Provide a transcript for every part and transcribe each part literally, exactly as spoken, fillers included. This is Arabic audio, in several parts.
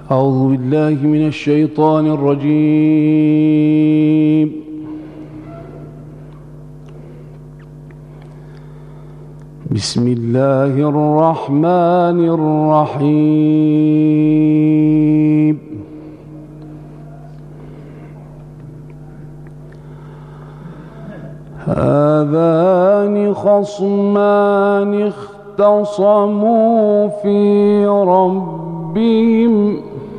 أعوذ بالله من الشيطان الرجيم. بسم الله الرحمن الرحيم. هذان خصمان اختصموا في ربهم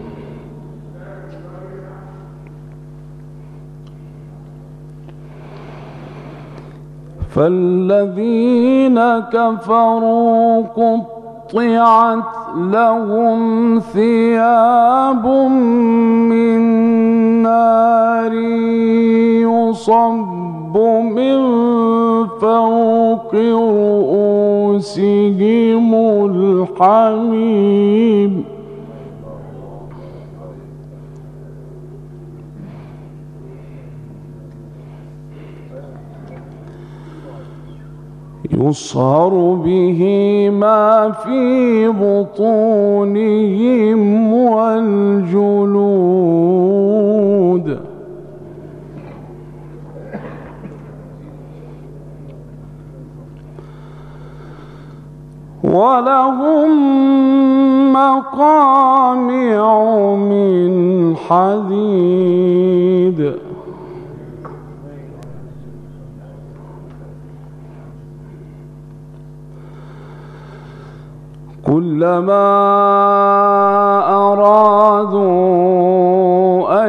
فالذين كفروا قطعت لهم ثياب من نار يصب من فوق رؤوسهم الحميم يصهر به ما في بطونهم والجلود ولهم مقامع من حديد كلما أرادوا أن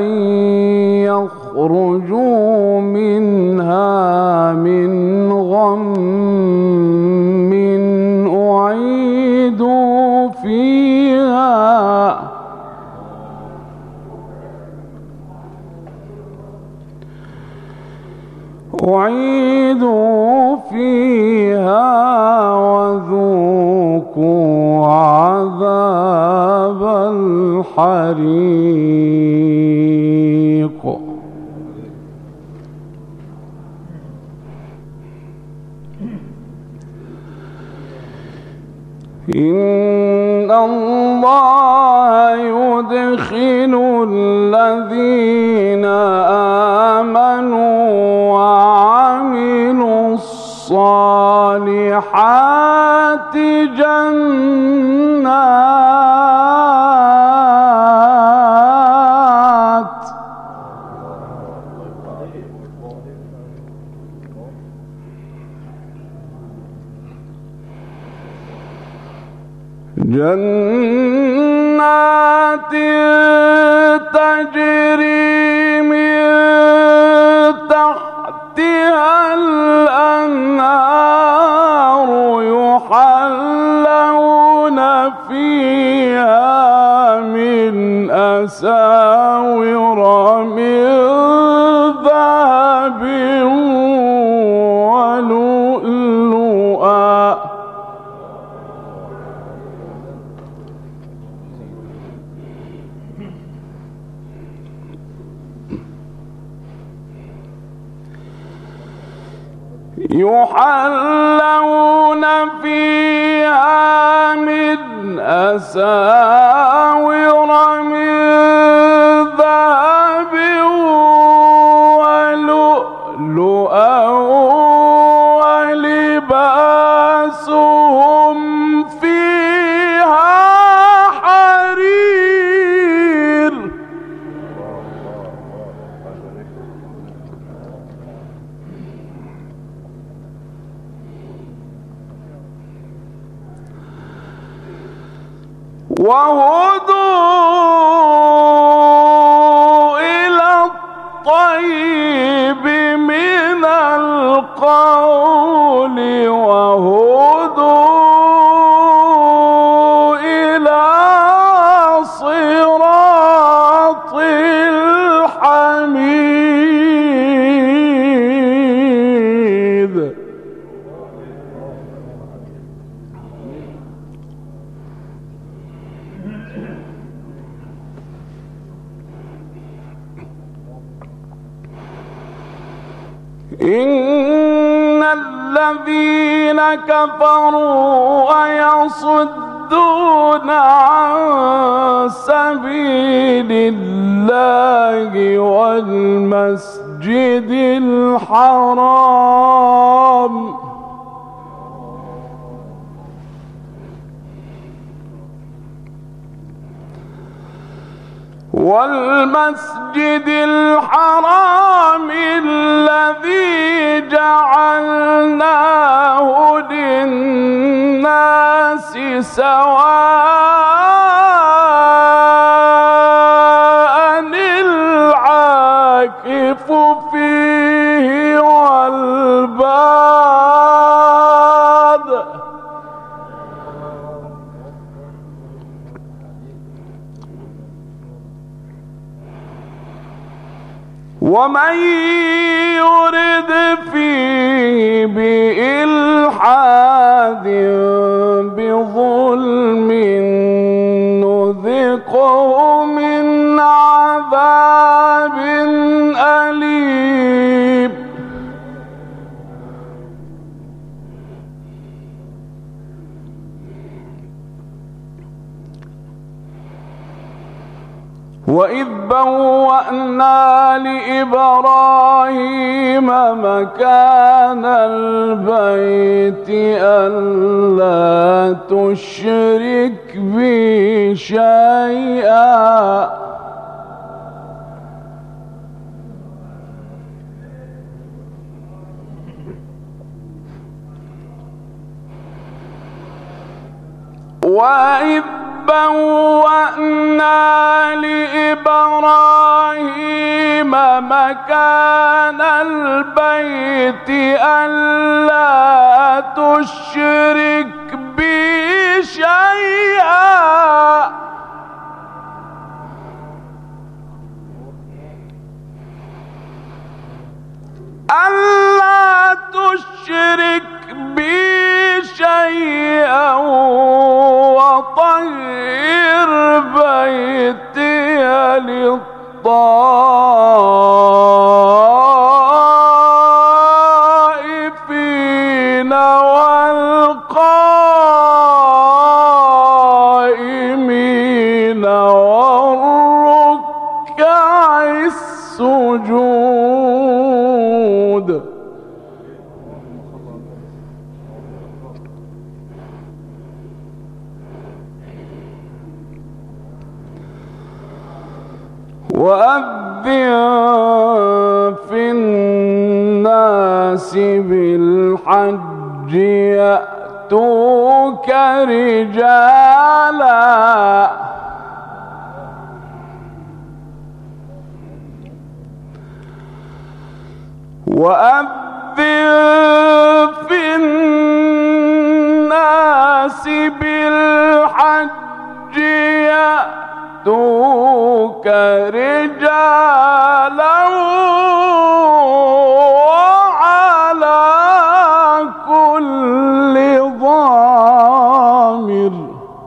يخرجوا منها من غم أعيدوا فيها أعيدوا فيها وذوقوا عذاب الحريق إن الله يدخل الذين آمنوا وعملوا الصالحات جنات جنات تجري من تحتها الأنهار يحلون فيها من أساور من ذهب ولؤلؤا يحلون فيها من أساور من ذهب ولؤلؤا ولباسهم فيها حرير وهدوا إلى الطيب من القول وهدوا إلى صراط الحميد إن الذين كفروا ويصدون عن سبيل سبيل الله والمسجد الحرام والمسجد الحرام الذي جعلناه للناس سواء العاكف فيه والباد ومن يرد فيه بإلحاد بظلم نذقه من عذاب أليم وإذ بوأنا لإبراهيم مكان البيت ألا تشرك بي شيئا وإذ بوأنا لإبراهيم مكان البيت ألا تشرك بي شيئا ألا تشرك بي شيئا وطهر بيتي للطائفين والقائمين والركع السجود وأذن في الناس بالحج يأتوك رجالا وأذن في الناس بالحج يأتوك رجالا وعلى كل ضامر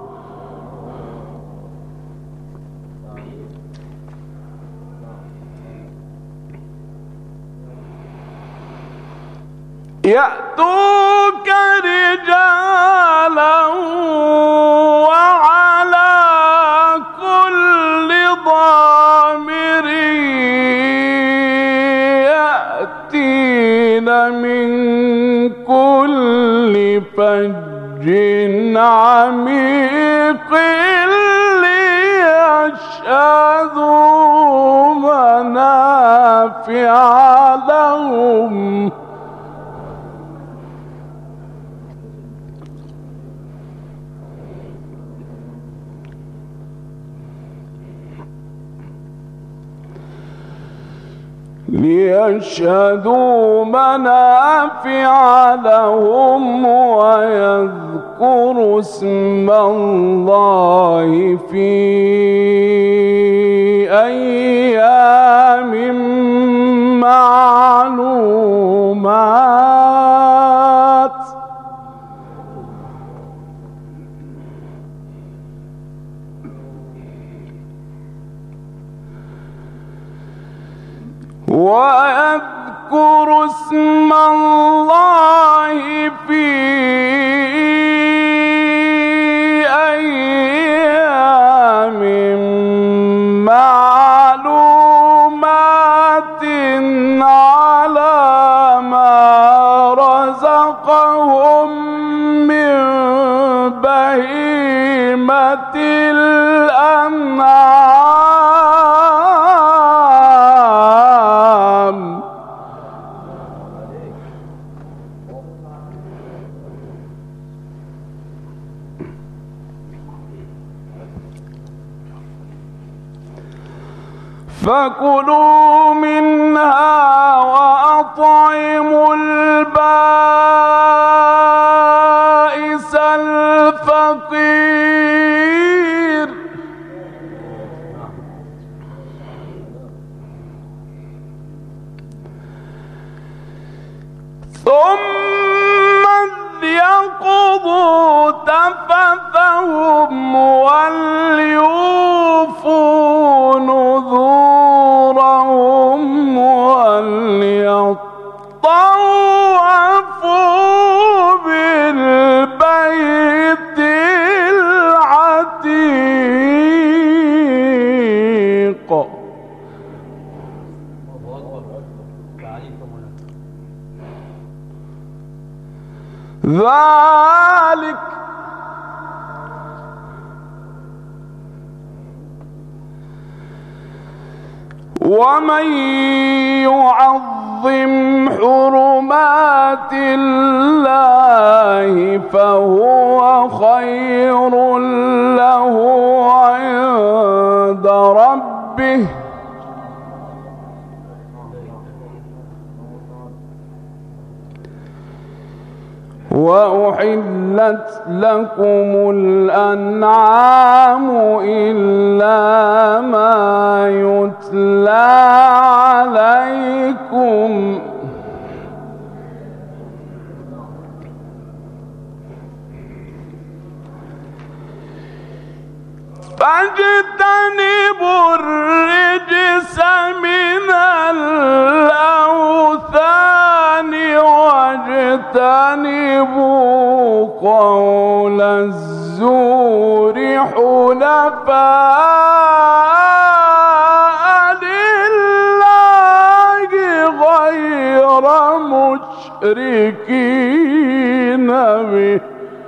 يأتوك رجالا وعلى كل ضامر يأتين من كل فج عميق ليشهدوا منافع لهم ليشهدوا منافع لهم ويذكروا اسم الله في أيام معلومات ويذكر اسم الله في أيام الأنعام فكلوا منها وأطعموا البائس الفقير ثم ليقضوا تفثهم وليوفوا نذورهم وليطوفوا بالبيت العتيق. ذلك ومن يعظم حرمات الله فهو خير له عند ربه وأحلت لكم الأنعام إلا ما يتلى عليكم فاجتنبوا الرجس من الأوثان واجتنبوا قول الزور حنفاء لله غير مشركين به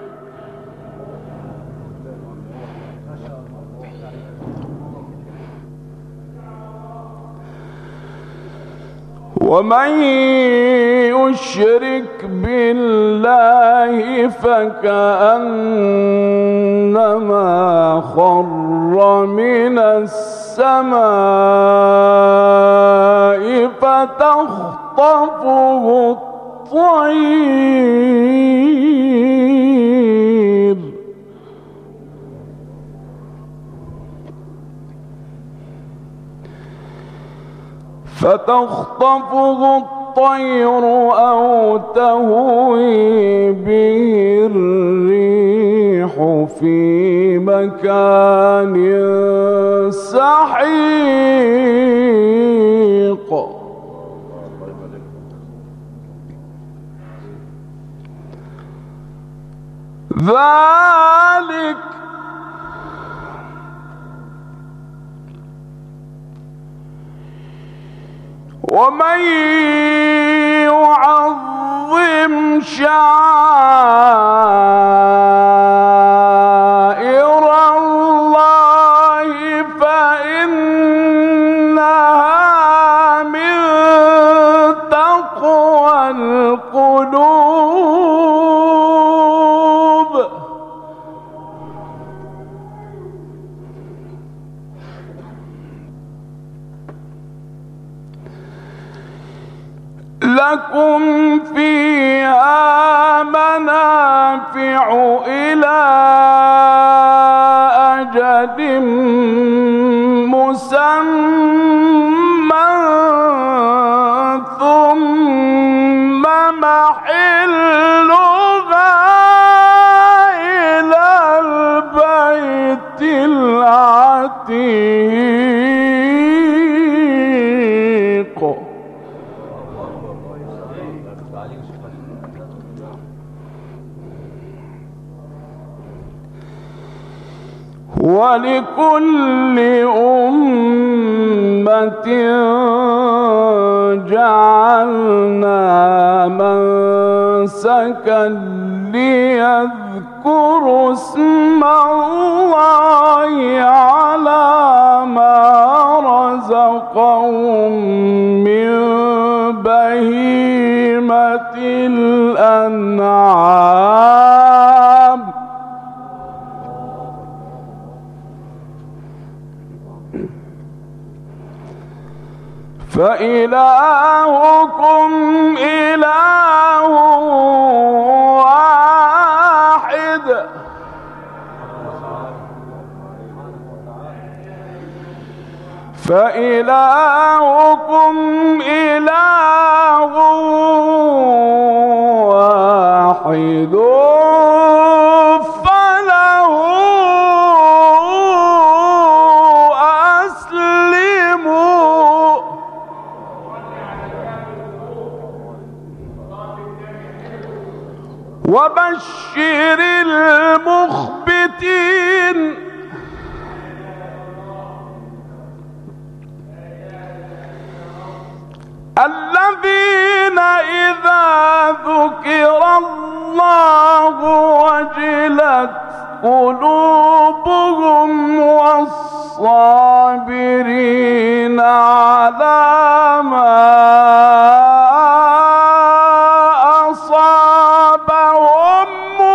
ومن يشرك بالله فكأنما خر من السماء فتخطفه الطير فتخطفه الطير أو تهوي به الريح في مكان سحيق. ذلك ومن يعظم شعائر الله فإنها من تقوى القلوب. لكم فيها منافع إلى أجل مسمى ثم محلها إلى البيت العتيق. ولكل أمة جعلنا منسكا ليذكروا اذكروا اسم الله على ما رزقهم من بهيمة الأنعام فإلهكم إله واحد فإلهكم إله واحد فله أسلموا وبشر المخبتين الذين إذا ذكر الله وجلت قلوبهم والصابرين على ما أصابهم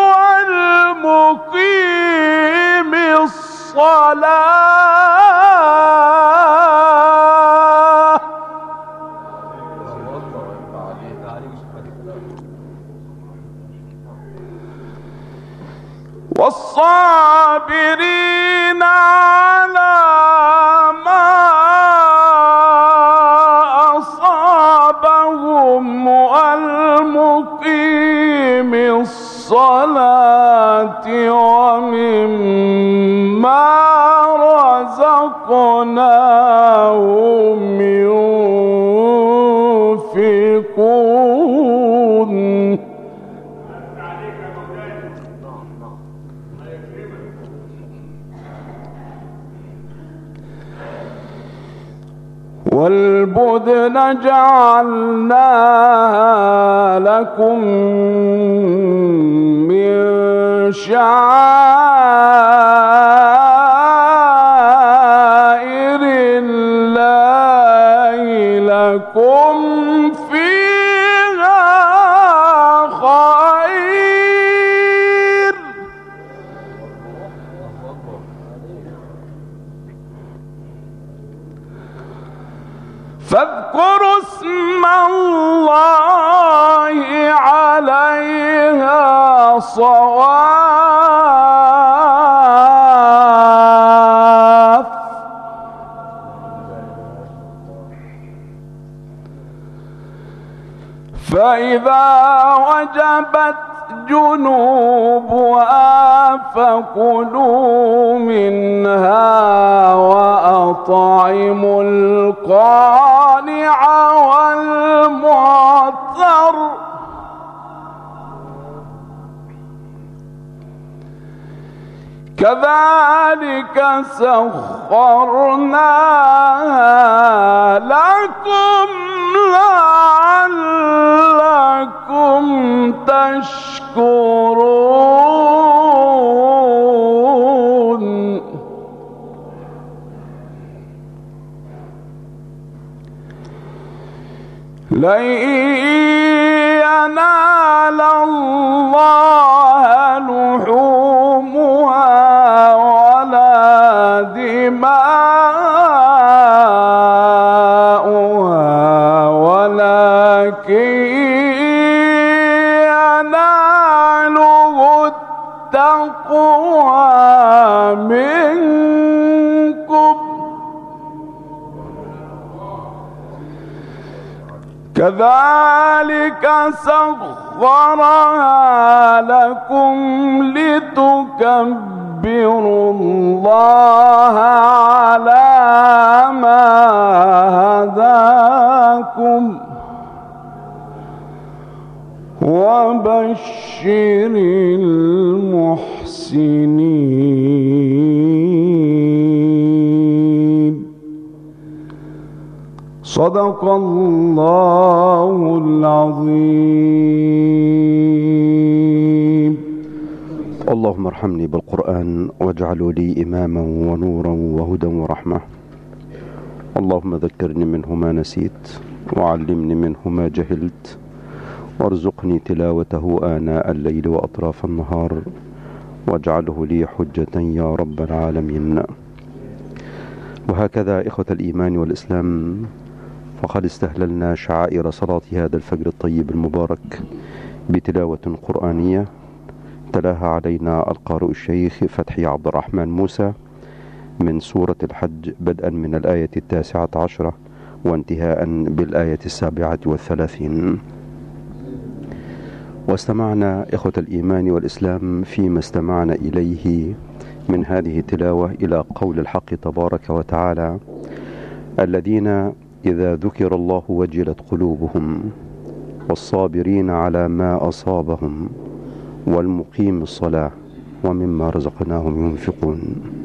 والمقيم الصلاة والصابرين على ما أصابهم والمقيم الصلاة ومما رزقناهم ينفقون والبدن جعلناها لكم من شعائر الله لكم فيها خير فاذكروا اسم الله عليها صواف فإذا وجبت جنوبها فكلوا منها وأطعموا القانع والمعتر كذلك سخرناها لكم لعلكم تشكرون لن ينال الله لحومها ولا دماؤها ولكن يناله التقوى منكم كذلك سخرها لكم لتكبروا الله على ما هداكم وبشر المحسنين صدق الله العظيم. الله اللهم ارحمني بالقرآن واجعله لي إماما ونورا وهدى ورحمة. اللهم ذكرني منه ما نسيت وعلمني منه ما جهلت وارزقني تلاوته آناء الليل وأطراف النهار واجعله لي حجة يا رب العالمين. وهكذا إخوة الإيمان والإسلام، فقد استهللنا شعائر صلاة هذا الفجر الطيب المبارك بتلاوة قرآنية تلاها علينا القارئ الشيخ فتحي عبد الرحمن موسى من سورة الحج، بدءا من الآية التاسعة عشرة وانتهاء بالآية السابعة والثلاثين. واستمعنا إخوة الإيمان والإسلام فيما استمعنا إليه من هذه التلاوة إلى قول الحق تبارك وتعالى: الذين إذا ذكر الله وجلت قلوبهم والصابرين على ما أصابهم والمقيم الصلاة ومما رزقناهم ينفقون.